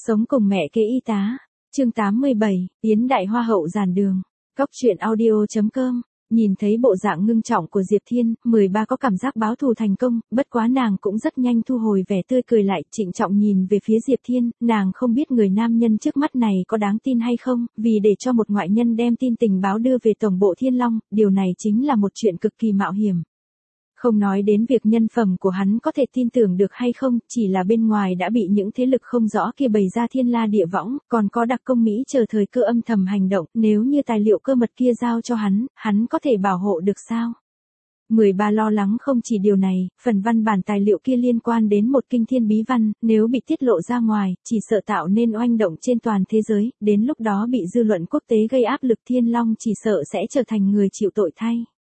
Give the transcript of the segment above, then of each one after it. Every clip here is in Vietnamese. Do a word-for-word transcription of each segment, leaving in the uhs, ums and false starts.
Sống cùng mẹ kế y tá. Chương tám mươi bảy, Yến Đại Hoa hậu giàn đường. Cóc truyện audio chấm com. Nhìn thấy bộ dạng ngưng trọng của Diệp Thiên, mười ba có cảm giác báo thù thành công, bất quá nàng cũng rất nhanh thu hồi vẻ tươi cười lại, trịnh trọng nhìn về phía Diệp Thiên, nàng không biết người nam nhân trước mắt này có đáng tin hay không, vì để cho một ngoại nhân đem tin tình báo đưa về tổng bộ Thiên Long, điều này chính là một chuyện cực kỳ mạo hiểm. Không nói đến việc nhân phẩm của hắn có thể tin tưởng được hay không, chỉ là bên ngoài đã bị những thế lực không rõ kia bày ra thiên la địa võng, còn có đặc công Mỹ chờ thời cơ âm thầm hành động, nếu như tài liệu cơ mật kia giao cho hắn, hắn có thể bảo hộ được sao? mười ba lo lắng không chỉ điều này, phần văn bản tài liệu kia liên quan đến một kinh thiên bí văn, nếu bị tiết lộ ra ngoài, chỉ sợ tạo nên oanh động trên toàn thế giới, đến lúc đó bị dư luận quốc tế gây áp lực Thiên Long chỉ sợ sẽ trở thành người chịu tội thay.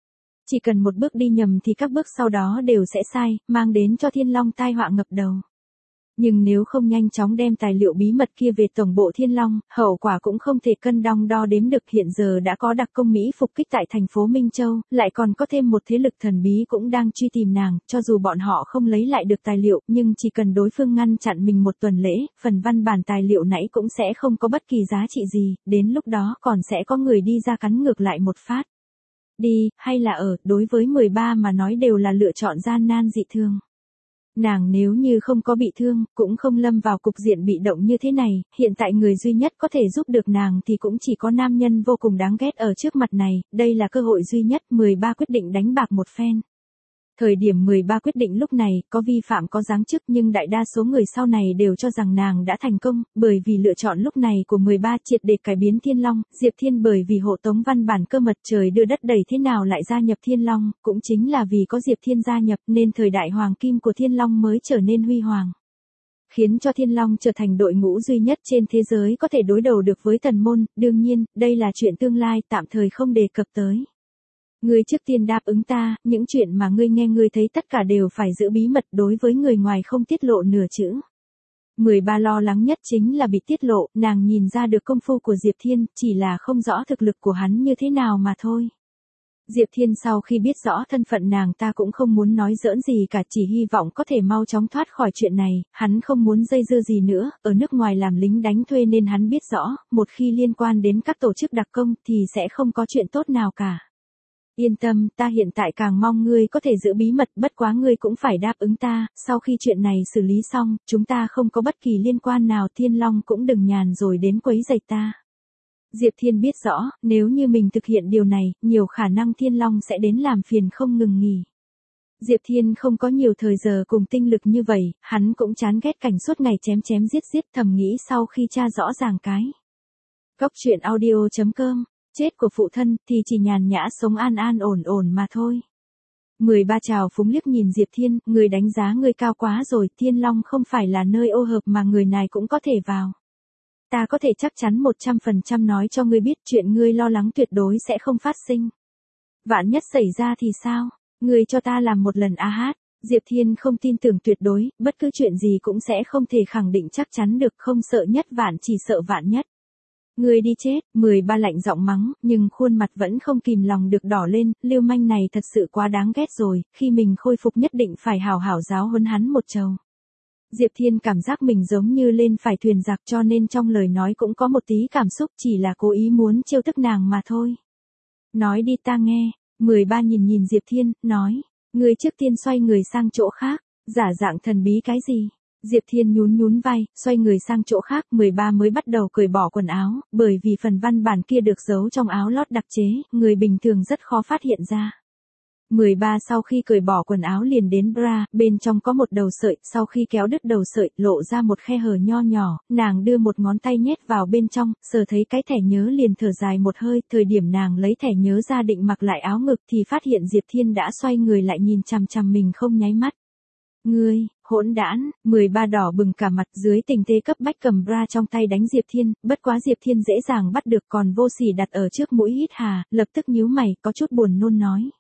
Chỉ cần một bước đi nhầm thì các bước sau đó đều sẽ sai, mang đến cho Thiên Long tai họa ngập đầu. Nhưng nếu không nhanh chóng đem tài liệu bí mật kia về tổng bộ Thiên Long, hậu quả cũng không thể cân đong đo đếm được. Hiện giờ đã có đặc công Mỹ phục kích tại thành phố Minh Châu, lại còn có thêm một thế lực thần bí cũng đang truy tìm nàng, cho dù bọn họ không lấy lại được tài liệu, nhưng chỉ cần đối phương ngăn chặn mình một tuần lễ, phần văn bản tài liệu nãy cũng sẽ không có bất kỳ giá trị gì, đến lúc đó còn sẽ có người đi ra cắn ngược lại một phát. Đi, hay là ở, đối với mười ba mà nói đều là lựa chọn gian nan dị thường. Nàng nếu như không có bị thương, cũng không lâm vào cục diện bị động như thế này, hiện tại người duy nhất có thể giúp được nàng thì cũng chỉ có nam nhân vô cùng đáng ghét ở trước mặt này, đây là cơ hội duy nhất, mười ba quyết định đánh bạc một phen. Thời điểm mười ba quyết định lúc này, có vi phạm có giáng chức nhưng đại đa số người sau này đều cho rằng nàng đã thành công, bởi vì lựa chọn lúc này của mười ba triệt để cải biến Thiên Long, Diệp Thiên bởi vì hộ tống văn bản cơ mật trời đưa đất đẩy thế nào lại gia nhập Thiên Long, cũng chính là vì có Diệp Thiên gia nhập nên thời đại hoàng kim của Thiên Long mới trở nên huy hoàng. Khiến cho Thiên Long trở thành đội ngũ duy nhất trên thế giới có thể đối đầu được với Tần Môn, đương nhiên, đây là chuyện tương lai tạm thời không đề cập tới. Ngươi trước tiên đáp ứng ta, những chuyện mà ngươi nghe ngươi thấy tất cả đều phải giữ bí mật, đối với người ngoài không tiết lộ nửa chữ. mười ba lo lắng nhất chính là bị tiết lộ, nàng nhìn ra được công phu của Diệp Thiên, chỉ là không rõ thực lực của hắn như thế nào mà thôi. Diệp Thiên sau khi biết rõ thân phận nàng ta cũng không muốn nói giỡn gì cả, chỉ hy vọng có thể mau chóng thoát khỏi chuyện này, hắn không muốn dây dưa gì nữa, ở nước ngoài làm lính đánh thuê nên hắn biết rõ, một khi liên quan đến các tổ chức đặc công thì sẽ không có chuyện tốt nào cả. Yên tâm, ta hiện tại càng mong ngươi có thể giữ bí mật, bất quá ngươi cũng phải đáp ứng ta, sau khi chuyện này xử lý xong, chúng ta không có bất kỳ liên quan nào, Thiên Long cũng đừng nhàn rồi đến quấy rầy ta. Diệp Thiên biết rõ, nếu như mình thực hiện điều này, nhiều khả năng Thiên Long sẽ đến làm phiền không ngừng nghỉ. Diệp Thiên không có nhiều thời giờ cùng tinh lực như vậy, hắn cũng chán ghét cảnh suốt ngày chém chém giết giết, thầm nghĩ sau khi tra rõ ràng cái. Cóc truyện audio chấm com. Chết của phụ thân thì chỉ nhàn nhã sống an an ổn ổn mà thôi. mười ba trào phúng liếc nhìn Diệp Thiên, người đánh giá người cao quá rồi, Thiên Long không phải là nơi ô hợp mà người này cũng có thể vào. Ta có thể chắc chắn một trăm phần trăm nói cho ngươi biết chuyện ngươi lo lắng tuyệt đối sẽ không phát sinh. Vạn nhất xảy ra thì sao? Ngươi cho ta làm một lần a hát. Diệp Thiên không tin tưởng tuyệt đối, bất cứ chuyện gì cũng sẽ không thể khẳng định chắc chắn được, không sợ nhất vạn chỉ sợ vạn nhất. Người đi chết, mười ba lạnh giọng mắng, nhưng khuôn mặt vẫn không kìm lòng được đỏ lên, lưu manh này thật sự quá đáng ghét rồi, khi mình khôi phục nhất định phải hào hảo giáo huấn hắn một trầu. Diệp Thiên cảm giác mình giống như lên phải thuyền giặc cho nên trong lời nói cũng có một tí cảm xúc, chỉ là cố ý muốn trêu tức nàng mà thôi. Nói đi ta nghe, mười ba nhìn nhìn Diệp Thiên, nói, người trước tiên xoay người sang chỗ khác, giả dạng thần bí cái gì? Diệp Thiên nhún nhún vai, xoay người sang chỗ khác, mười ba mới bắt đầu cởi bỏ quần áo, bởi vì phần văn bản kia được giấu trong áo lót đặc chế, người bình thường rất khó phát hiện ra. mười ba sau khi cởi bỏ quần áo liền đến bra, bên trong có một đầu sợi, sau khi kéo đứt đầu sợi, lộ ra một khe hở nho nhỏ, nàng đưa một ngón tay nhét vào bên trong, sờ thấy cái thẻ nhớ liền thở dài một hơi, thời điểm nàng lấy thẻ nhớ ra định mặc lại áo ngực thì phát hiện Diệp Thiên đã xoay người lại nhìn chằm chằm mình không nháy mắt. Ngươi, hỗn đản, mười ba đỏ bừng cả mặt, dưới tình thế cấp bách cầm bra trong tay đánh Diệp Thiên, bất quá Diệp Thiên dễ dàng bắt được, còn vô sỉ đặt ở trước mũi hít hà, lập tức nhíu mày, có chút buồn nôn nói.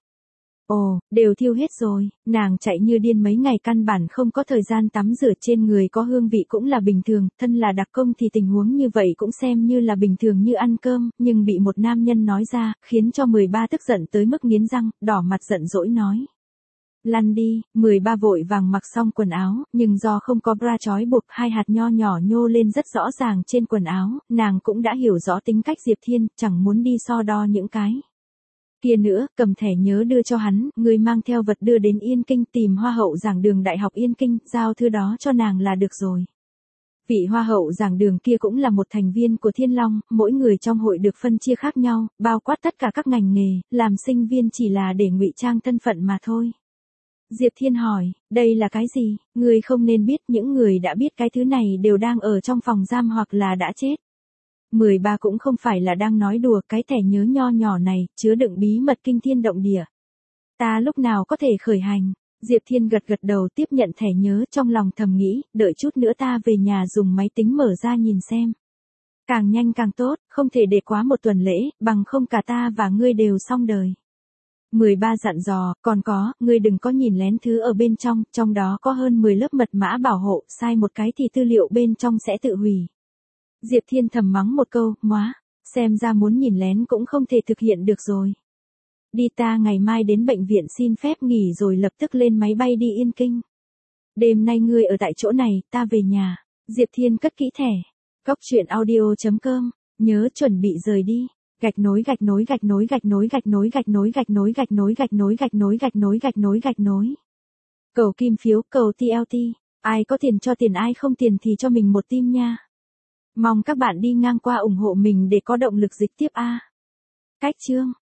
Ồ, đều thiêu hết rồi, nàng chạy như điên mấy ngày căn bản không có thời gian tắm rửa, trên người có hương vị cũng là bình thường, thân là đặc công thì tình huống như vậy cũng xem như là bình thường như ăn cơm, nhưng bị một nam nhân nói ra, khiến cho mười ba tức giận tới mức nghiến răng, đỏ mặt giận dỗi nói. Lăn đi, mười ba vội vàng mặc xong quần áo, nhưng do không có bra trói buộc, hai hạt nho nhỏ nhô lên rất rõ ràng trên quần áo, nàng cũng đã hiểu rõ tính cách Diệp Thiên, chẳng muốn đi so đo những cái kia nữa, cầm thẻ nhớ đưa cho hắn, người mang theo vật đưa đến Yên Kinh tìm Hoa hậu giảng đường Đại học Yên Kinh, giao thư đó cho nàng là được rồi. Vị Hoa hậu giảng đường kia cũng là một thành viên của Thiên Long, mỗi người trong hội được phân chia khác nhau, bao quát tất cả các ngành nghề, làm sinh viên chỉ là để ngụy trang thân phận mà thôi. Diệp Thiên hỏi, đây là cái gì? Người không nên biết, những người đã biết cái thứ này đều đang ở trong phòng giam hoặc là đã chết. mười ba cũng không phải là đang nói đùa, cái thẻ nhớ nho nhỏ này, chứa đựng bí mật kinh thiên động địa. Ta lúc nào có thể khởi hành? Diệp Thiên gật gật đầu tiếp nhận thẻ nhớ, trong lòng thầm nghĩ, đợi chút nữa ta về nhà dùng máy tính mở ra nhìn xem. Càng nhanh càng tốt, không thể để quá một tuần lễ, bằng không cả ta và ngươi đều xong đời. mười ba dặn dò, còn có, ngươi đừng có nhìn lén thứ ở bên trong, trong đó có hơn mười lớp mật mã bảo hộ, sai một cái thì tư liệu bên trong sẽ tự hủy. Diệp Thiên thầm mắng một câu, móa, xem ra muốn nhìn lén cũng không thể thực hiện được rồi. Đi, ta ngày mai đến bệnh viện xin phép nghỉ rồi lập tức lên máy bay đi Yên Kinh. Đêm nay ngươi ở tại chỗ này, ta về nhà. Diệp Thiên cất kỹ thẻ. Cóc truyện audio chấm com, nhớ chuẩn bị rời đi. Gạch nối gạch nối gạch nối gạch nối gạch nối gạch nối gạch nối gạch nối gạch nối gạch nối gạch nối gạch nối gạch nối. Cầu kim phiếu, cầu tê lờ tê. Ai có tiền cho tiền, ai không tiền thì cho mình một tim nha. Mong các bạn đi ngang qua ủng hộ mình để có động lực dịch tiếp a. Cách chương